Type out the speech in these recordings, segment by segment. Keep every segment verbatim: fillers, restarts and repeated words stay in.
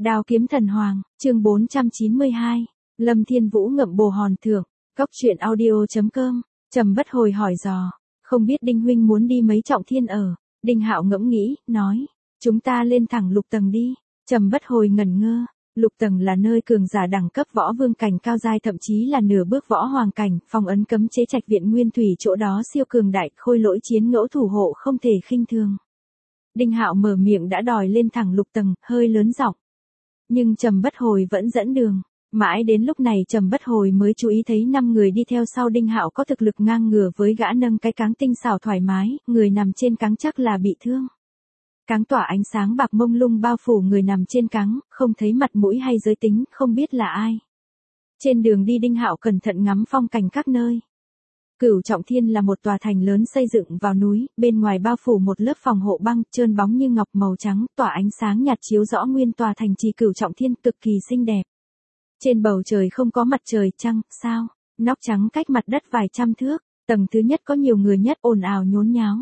Đao kiếm thần hoàng, chương bốn trăm chín mươi hai. Lâm Thiên Vũ ngậm bồ hòn thượng, cóc truyện audio.com. Trầm Bất Hồi hỏi dò, không biết Đinh huynh muốn đi mấy trọng thiên ở. Đinh Hạo ngẫm nghĩ, nói, chúng ta lên thẳng lục tầng đi. Trầm Bất Hồi ngẩn ngơ, lục tầng là nơi cường giả đẳng cấp võ vương cảnh cao giai, thậm chí là nửa bước võ hoàng cảnh, phong ấn cấm chế trạch viện nguyên thủy, chỗ đó siêu cường đại, khôi lỗi chiến ngẫu thủ hộ không thể khinh thường. Đinh Hạo mở miệng đã đòi lên thẳng lục tầng, hơi lớn giọng. Nhưng Trầm Bất Hồi vẫn dẫn đường. Mãi đến lúc này Trầm Bất Hồi mới chú ý thấy năm người đi theo sau Đinh Hạo có thực lực ngang ngửa với gã, nâng cái cáng tinh xảo thoải mái, người nằm trên cáng chắc là bị thương. Cáng tỏa ánh sáng bạc mông lung bao phủ người nằm trên cáng, không thấy mặt mũi hay giới tính, không biết là ai. Trên đường đi Đinh Hạo cẩn thận ngắm phong cảnh các nơi. Cửu Trọng Thiên là một tòa thành lớn xây dựng vào núi, bên ngoài bao phủ một lớp phòng hộ băng, trơn bóng như ngọc màu trắng, tỏa ánh sáng nhạt chiếu rõ nguyên tòa thành trì Cửu Trọng Thiên, cực kỳ xinh đẹp. Trên bầu trời không có mặt trời, trăng, sao, nóc trắng cách mặt đất vài trăm thước, tầng thứ nhất có nhiều người nhất, ồn ào nhốn nháo.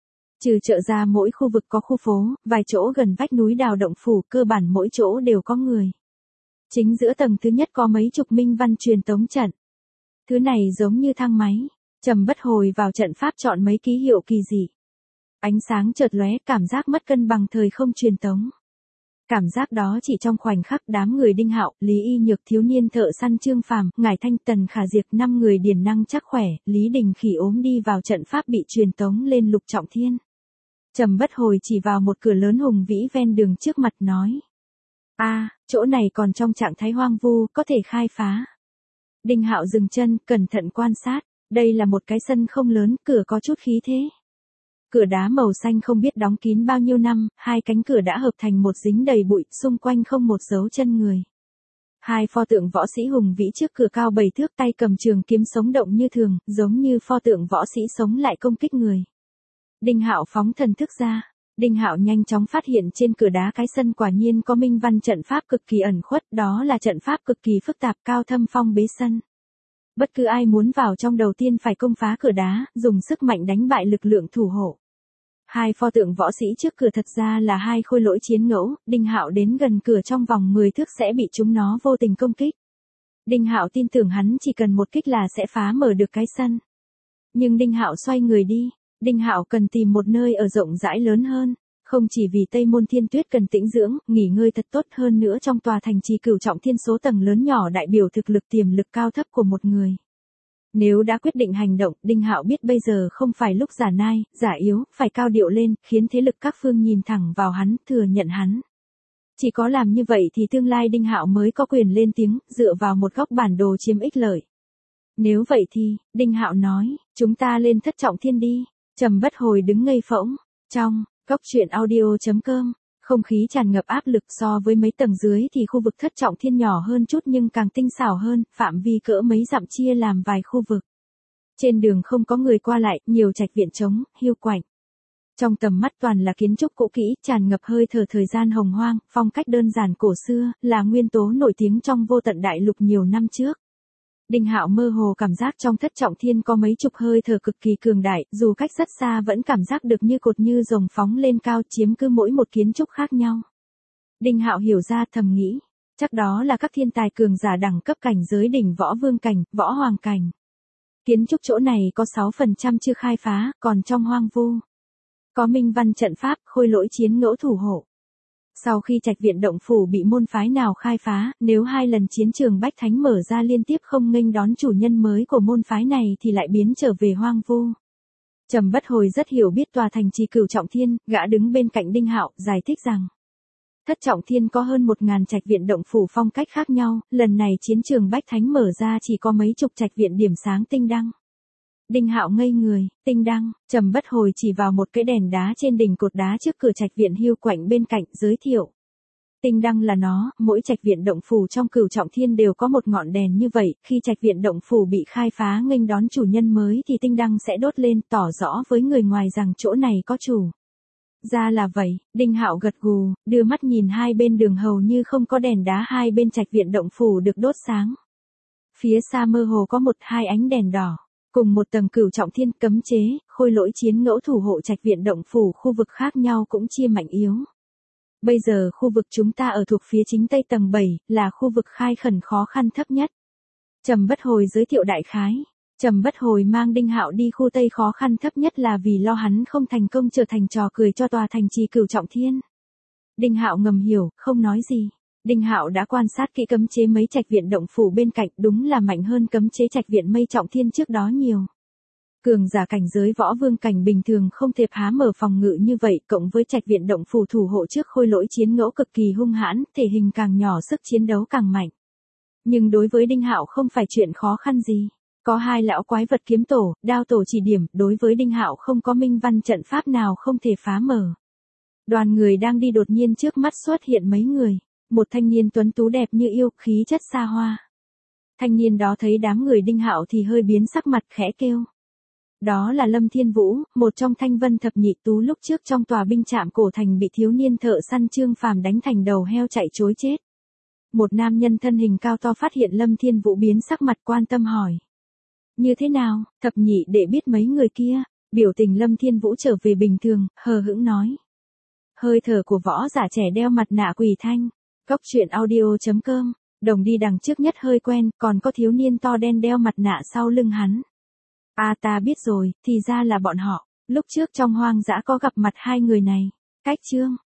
Trừ chợ ra mỗi khu vực có khu phố, vài chỗ gần vách núi đào động phủ, cơ bản mỗi chỗ đều có người. Chính giữa tầng thứ nhất có mấy chục minh văn truyền tống trận. Thứ này giống như thang máy. Trầm Bất Hồi vào trận pháp chọn mấy ký hiệu kỳ dị. Ánh sáng chợt lóe, cảm giác mất cân bằng thời không truyền tống. Cảm giác đó chỉ trong khoảnh khắc, đám người Đinh Hạo, Lý Y Nhược, thiếu niên thợ săn Trương Phàm, Ngải Thanh, Tần Khả Diệp, năm người điền năng chắc khỏe, Lý Đình Khỉ ốm đi vào trận pháp bị truyền tống lên lục trọng thiên. Trầm Bất Hồi chỉ vào một cửa lớn hùng vĩ ven đường trước mặt nói. a à, chỗ này còn trong trạng thái hoang vu, có thể khai phá. Đinh Hạo dừng chân, cẩn thận quan sát. Đây là một cái sân không lớn, cửa có chút khí thế. Cửa đá màu xanh không biết đóng kín bao nhiêu năm, hai cánh cửa đã hợp thành một dính đầy bụi, xung quanh không một dấu chân người. Hai pho tượng võ sĩ hùng vĩ trước cửa cao bảy thước, tay cầm trường kiếm sống động như thường, giống như pho tượng võ sĩ sống lại công kích người. Đinh Hạo phóng thần thức ra. Đinh Hạo nhanh chóng phát hiện trên cửa đá cái sân quả nhiên có minh văn trận pháp cực kỳ ẩn khuất, đó là trận pháp cực kỳ phức tạp, cao thâm phong bế sân. Bất cứ ai muốn vào trong đầu tiên phải công phá cửa đá, dùng sức mạnh đánh bại lực lượng thủ hộ. Hai pho tượng võ sĩ trước cửa thật ra là hai khôi lỗi chiến ngẫu, Đinh Hạo đến gần cửa trong vòng mười thước sẽ bị chúng nó vô tình công kích. Đinh Hạo tin tưởng hắn chỉ cần một kích là sẽ phá mở được cái sân. Nhưng Đinh Hạo xoay người đi, Đinh Hạo cần tìm một nơi ở rộng rãi lớn hơn. Không chỉ vì Tây Môn Thiên Tuyết cần tĩnh dưỡng, nghỉ ngơi thật tốt, hơn nữa trong tòa thành trì Cửu Trọng Thiên số tầng lớn nhỏ đại biểu thực lực tiềm lực cao thấp của một người. Nếu đã quyết định hành động, Đinh Hạo biết bây giờ không phải lúc giả nai, giả yếu, phải cao điệu lên, khiến thế lực các phương nhìn thẳng vào hắn, thừa nhận hắn. Chỉ có làm như vậy thì tương lai Đinh Hạo mới có quyền lên tiếng, dựa vào một góc bản đồ chiếm ích lợi. Nếu vậy thì, Đinh Hạo nói, chúng ta lên thất trọng thiên đi. Trầm Bất Hồi đứng ngây phỗng, trong cóc truyện audio.com, không khí tràn ngập áp lực, so với mấy tầng dưới thì khu vực thất trọng thiên nhỏ hơn chút nhưng càng tinh xảo hơn, phạm vi cỡ mấy dặm chia làm vài khu vực. Trên đường không có người qua lại, nhiều trạch viện trống, hiu quạnh. Trong tầm mắt toàn là kiến trúc cũ kỹ, tràn ngập hơi thở thời gian hồng hoang, phong cách đơn giản cổ xưa, là nguyên tố nổi tiếng trong vô tận đại lục nhiều năm trước. Đinh Hạo mơ hồ cảm giác trong thất trọng thiên có mấy chục hơi thở cực kỳ cường đại, dù cách rất xa vẫn cảm giác được như cột như rồng phóng lên cao, chiếm cứ mỗi một kiến trúc khác nhau. Đinh Hạo hiểu ra, thầm nghĩ, chắc đó là các thiên tài cường giả đẳng cấp cảnh giới đỉnh võ vương cảnh, võ hoàng cảnh. Kiến trúc chỗ này có sáu phần trăm chưa khai phá, còn trong hoang vu. Có minh văn trận pháp, khôi lỗi chiến ngẫu thủ hộ. Sau khi trạch viện động phủ bị môn phái nào khai phá, nếu hai lần chiến trường Bách Thánh mở ra liên tiếp không nghênh đón chủ nhân mới của môn phái này thì lại biến trở về hoang vu. Trầm Bất Hồi rất hiểu biết tòa thành trì Cửu Trọng Thiên, gã đứng bên cạnh Đinh Hạo, giải thích rằng. Thất Trọng Thiên có hơn một ngàn trạch viện động phủ phong cách khác nhau, lần này chiến trường Bách Thánh mở ra chỉ có mấy chục trạch viện điểm sáng tinh đăng. Đinh Hạo ngây người, tinh đăng, Trầm Bất Hồi chỉ vào một cái đèn đá trên đỉnh cột đá trước cửa trạch viện hiu quạnh bên cạnh, giới thiệu. Tinh đăng là nó, mỗi trạch viện động phủ trong Cửu Trọng Thiên đều có một ngọn đèn như vậy, khi trạch viện động phủ bị khai phá nghênh đón chủ nhân mới thì tinh đăng sẽ đốt lên, tỏ rõ với người ngoài rằng chỗ này có chủ. Ra là vậy, Đinh Hạo gật gù, đưa mắt nhìn hai bên đường hầu như không có đèn đá, hai bên trạch viện động phủ được đốt sáng. Phía xa mơ hồ có một hai ánh đèn đỏ. Cùng một tầng Cửu Trọng Thiên, cấm chế, khôi lỗi chiến ngẫu thủ hộ trạch viện động phủ, khu vực khác nhau cũng chia mạnh yếu. Bây giờ khu vực chúng ta ở thuộc phía chính tây tầng bảy, là khu vực khai khẩn khó khăn thấp nhất. Trầm Bất Hồi giới thiệu đại khái. Trầm Bất Hồi mang Đinh Hạo đi khu tây khó khăn thấp nhất là vì lo hắn không thành công trở thành trò cười cho tòa thành trì Cửu Trọng Thiên. Đinh Hạo ngầm hiểu, không nói gì. Đinh Hạo đã quan sát kỹ cấm chế mấy trạch viện động phủ bên cạnh, đúng là mạnh hơn cấm chế trạch viện Mây Trọng Thiên trước đó nhiều. Cường giả cảnh giới võ vương cảnh bình thường không thể phá mở phòng ngự như vậy, cộng với trạch viện động phủ thủ hộ trước khôi lỗi chiến ngẫu cực kỳ hung hãn, thể hình càng nhỏ sức chiến đấu càng mạnh. Nhưng đối với Đinh Hạo không phải chuyện khó khăn gì. Có hai lão quái vật kiếm tổ, đao tổ chỉ điểm, đối với Đinh Hạo không có minh văn trận pháp nào không thể phá mở. Đoàn người đang đi đột nhiên trước mắt xuất hiện mấy người. Một thanh niên tuấn tú đẹp như yêu, khí chất xa hoa. Thanh niên đó thấy đám người Đinh Hạo thì hơi biến sắc mặt khẽ kêu. Đó là Lâm Thiên Vũ, một trong thanh vân thập nhị tú lúc trước trong tòa binh trạm cổ thành bị thiếu niên thợ săn Trương Phàm đánh thành đầu heo chạy trối chết. Một nam nhân thân hình cao to phát hiện Lâm Thiên Vũ biến sắc mặt quan tâm hỏi. Như thế nào, thập nhị để biết mấy người kia, biểu tình Lâm Thiên Vũ trở về bình thường, hờ hững nói. Hơi thở của võ giả trẻ đeo mặt nạ quỷ thanh. Góc truyện audio chấm com, đồng đi đằng trước nhất hơi quen, còn có thiếu niên to đen đeo mặt nạ sau lưng hắn. À ta biết rồi, thì ra là bọn họ, lúc trước trong hoang dã có gặp mặt hai người này. Cách chương,